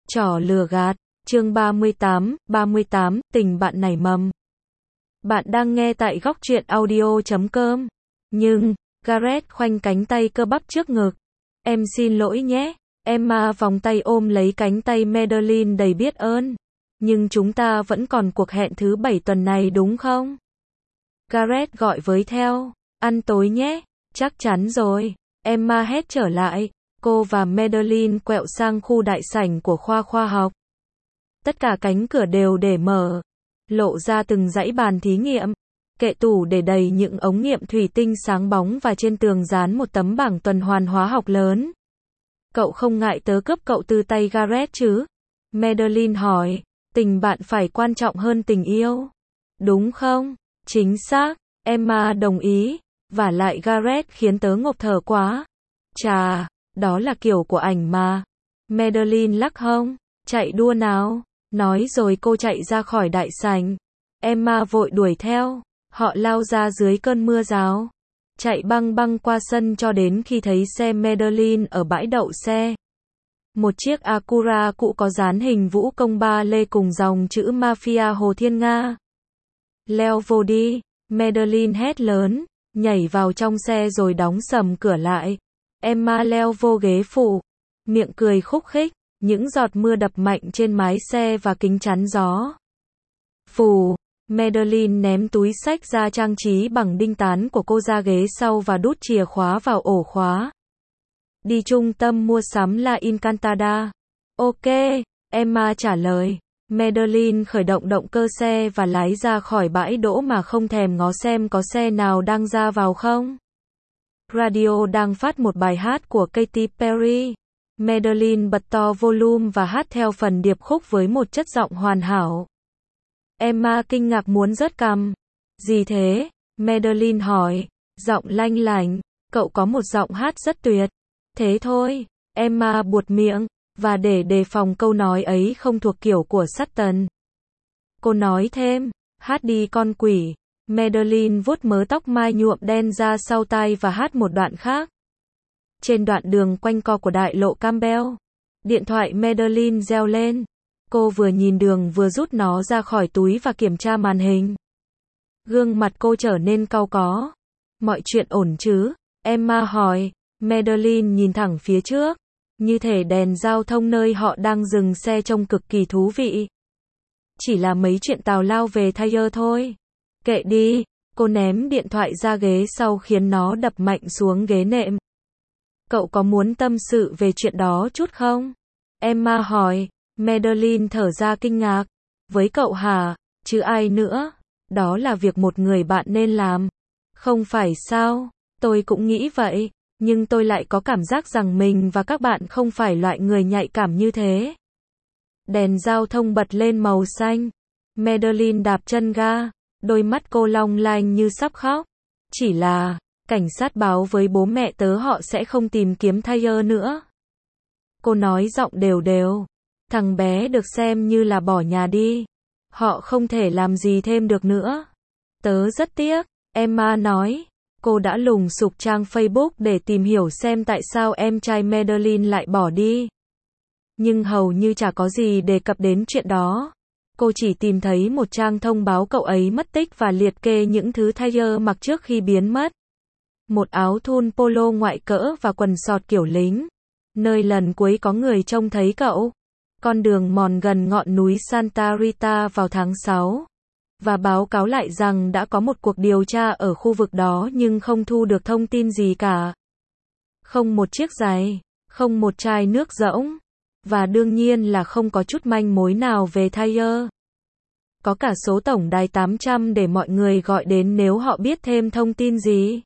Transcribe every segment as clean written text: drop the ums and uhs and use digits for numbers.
Trò lừa gạt, chương 38, tình bạn nảy mầm. Bạn đang nghe tại góc truyện audio.com. Nhưng, Gareth khoanh cánh tay cơ bắp trước ngực. Em xin lỗi nhé. Emma vòng tay ôm lấy cánh tay Madeline đầy biết ơn. Nhưng chúng ta vẫn còn cuộc hẹn thứ 7 tuần này đúng không? Gareth gọi với theo. Ăn tối nhé. Chắc chắn rồi. Emma hét trở lại. Cô và Madeline quẹo sang khu đại sảnh của khoa học. Tất cả cánh cửa đều để mở, lộ ra từng dãy bàn thí nghiệm, kệ tủ để đầy những ống nghiệm thủy tinh sáng bóng và trên tường dán một tấm bảng tuần hoàn hóa học lớn. Cậu không ngại tớ cướp cậu từ tay Gareth chứ? Madeline hỏi, tình bạn phải quan trọng hơn tình yêu. Đúng không? Chính xác, Emma đồng ý, vả lại Gareth khiến tớ ngộp thở quá. Chà, đó là kiểu của ảnh mà. Madeline lắc hông, chạy đua nào. Nói rồi cô chạy ra khỏi đại sảnh. Emma vội đuổi theo. Họ lao ra dưới cơn mưa rào. Chạy băng băng qua sân cho đến khi thấy xe Madeline ở bãi đậu xe. Một chiếc Acura cũ có dán hình vũ công ba lê cùng dòng chữ Mafia Hồ Thiên Nga. Leo vô đi, Madeline hét lớn, nhảy vào trong xe rồi đóng sầm cửa lại. Emma leo vô ghế phụ, miệng cười khúc khích. Những giọt mưa đập mạnh trên mái xe và kính chắn gió. Phù, Madeline ném túi xách ra trang trí bằng đinh tán của cô ra ghế sau và đút chìa khóa vào ổ khóa. Đi trung tâm mua sắm La Encantada. Ok, Emma trả lời. Madeline khởi động động cơ xe và lái ra khỏi bãi đỗ mà không thèm ngó xem có xe nào đang ra vào không. Radio đang phát một bài hát của Katy Perry. Madeline bật to volume và hát theo phần điệp khúc với một chất giọng hoàn hảo. Emma kinh ngạc muốn rớt cằm. Gì thế? Madeline hỏi, giọng lanh lảnh, cậu có một giọng hát rất tuyệt. Thế thôi, Emma buột miệng, và để đề phòng câu nói ấy không thuộc kiểu của Sutton. Cô nói thêm, hát đi con quỷ. Madeline vuốt mớ tóc mai nhuộm đen ra sau tai và hát một đoạn khác. Trên đoạn đường quanh co của đại lộ Campbell, điện thoại Madeline reo lên. Cô vừa nhìn đường vừa rút nó ra khỏi túi và kiểm tra màn hình. Gương mặt cô trở nên cau có. Mọi chuyện ổn chứ? Emma hỏi. Madeline nhìn thẳng phía trước, như thể đèn giao thông nơi họ đang dừng xe trông cực kỳ thú vị. Chỉ là mấy chuyện tào lao về Thayer thôi. Kệ đi, cô ném điện thoại ra ghế sau khiến nó đập mạnh xuống ghế nệm. Cậu có muốn tâm sự về chuyện đó chút không? Emma hỏi. Madeline thở ra kinh ngạc. Với cậu hả? Chứ ai nữa? Đó là việc một người bạn nên làm. Không phải sao? Tôi cũng nghĩ vậy. Nhưng tôi lại có cảm giác rằng mình và các bạn không phải loại người nhạy cảm như thế. Đèn giao thông bật lên màu xanh. Madeline đạp chân ga. Đôi mắt cô long lanh như sắp khóc. Chỉ là, cảnh sát báo với bố mẹ tớ họ sẽ không tìm kiếm Thayer nữa. Cô nói giọng đều đều. Thằng bé được xem như là bỏ nhà đi. Họ không thể làm gì thêm được nữa. Tớ rất tiếc, Emma nói. Cô đã lùng sục trang Facebook để tìm hiểu xem tại sao em trai Madeline lại bỏ đi. Nhưng hầu như chả có gì đề cập đến chuyện đó. Cô chỉ tìm thấy một trang thông báo cậu ấy mất tích và liệt kê những thứ Thayer mặc trước khi biến mất. Một áo thun polo ngoại cỡ và quần sọt kiểu lính. Nơi lần cuối có người trông thấy cậu. Con đường mòn gần ngọn núi Santa Rita vào tháng 6. Và báo cáo lại rằng đã có một cuộc điều tra ở khu vực đó nhưng không thu được thông tin gì cả. Không một chiếc giày, không một chai nước rỗng. Và đương nhiên là không có chút manh mối nào về Thayer. Có cả số tổng đài 800 để mọi người gọi đến nếu họ biết thêm thông tin gì.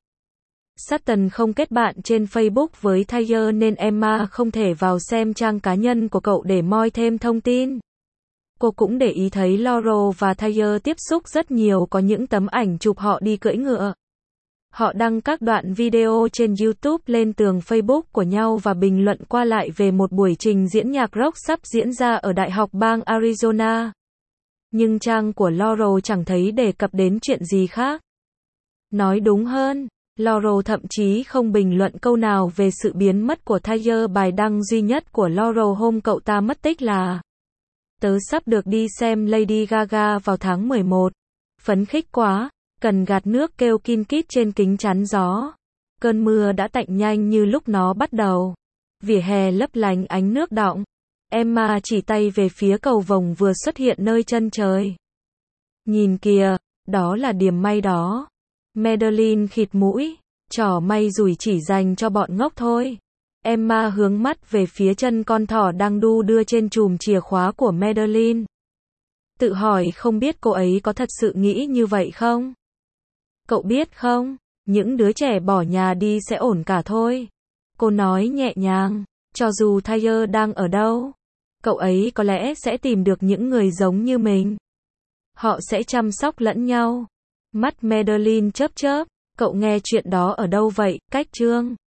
Sutton không kết bạn trên Facebook với Thayer nên Emma không thể vào xem trang cá nhân của cậu để moi thêm thông tin. Cô cũng để ý thấy Laurel và Thayer tiếp xúc rất nhiều, có những tấm ảnh chụp họ đi cưỡi ngựa. Họ đăng các đoạn video trên YouTube lên tường Facebook của nhau và bình luận qua lại về một buổi trình diễn nhạc rock sắp diễn ra ở Đại học bang Arizona. Nhưng trang của Laurel chẳng thấy đề cập đến chuyện gì khác. Nói đúng hơn, Laurel thậm chí không bình luận câu nào về sự biến mất của Tiger. Bài đăng duy nhất của Laurel hôm cậu ta mất tích là: tớ sắp được đi xem Lady Gaga vào tháng 11. Phấn khích quá, cần gạt nước, kêu kin kít trên kính chắn gió. Cơn mưa đã tạnh nhanh như lúc nó bắt đầu. Vỉa hè lấp lánh ánh nước đọng. Emma chỉ tay về phía cầu vồng vừa xuất hiện nơi chân trời. Nhìn kìa, đó là điểm may đó. Madeline khịt mũi, trò may rủi chỉ dành cho bọn ngốc thôi. Emma hướng mắt về phía chân con thỏ đang đu đưa trên chùm chìa khóa của Madeline. Tự hỏi không biết cô ấy có thật sự nghĩ như vậy không? Cậu biết không, những đứa trẻ bỏ nhà đi sẽ ổn cả thôi. Cô nói nhẹ nhàng, cho dù Tiger đang ở đâu, cậu ấy có lẽ sẽ tìm được những người giống như mình. Họ sẽ chăm sóc lẫn nhau. Mắt Madeline chớp chớp, cậu nghe chuyện đó ở đâu vậy, Cách Trương?